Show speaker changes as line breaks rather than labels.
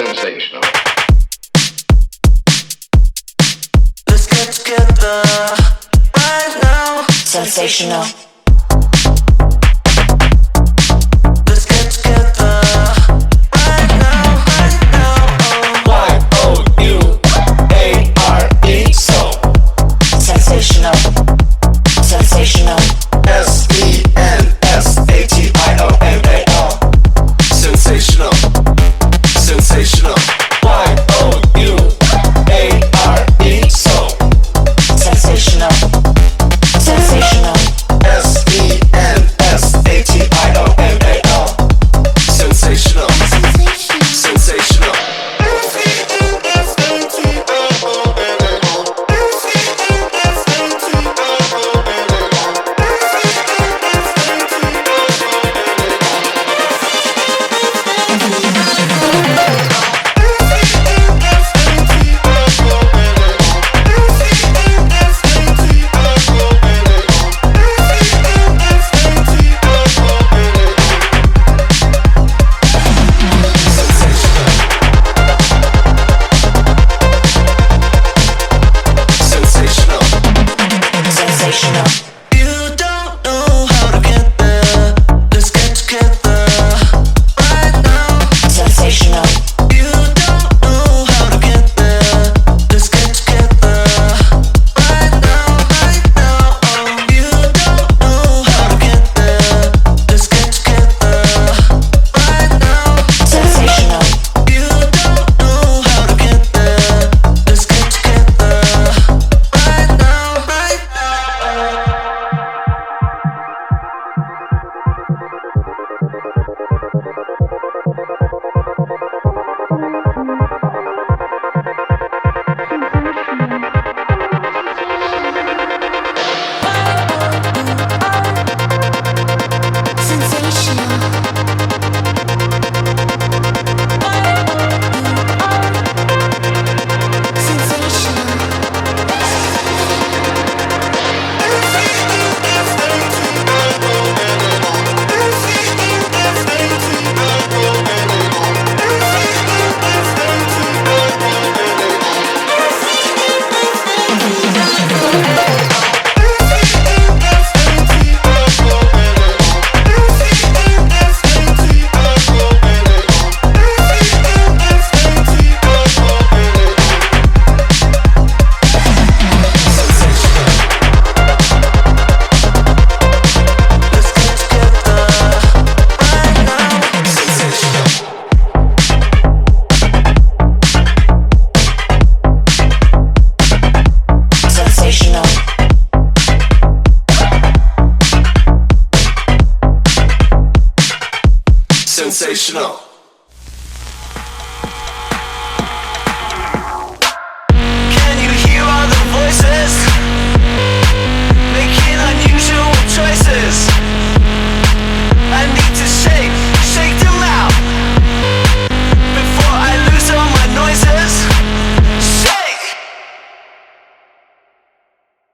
sensational.
Let's get together right now. Sensational. Let's get together right now, right now.
Y-O-U-A-R-E, so
Sensational. Sensational.
S-E-N-S-A-T-I-O-N-A-L. Sensational. Sensational. Y-O-U-A-R-E, so
Sensational. Sensational.
S-E-N-S-A-T-I-O-N-A-L. Sensational. Sensational.
You don't know how to get there. Let's get together right now. Sensational. You don't know how to get there. Let's get together right now, right now. You don't know how to get there. Let's get together right now. Sensational. You don't know how to get there. Let's get together right now, right now.
Sensational.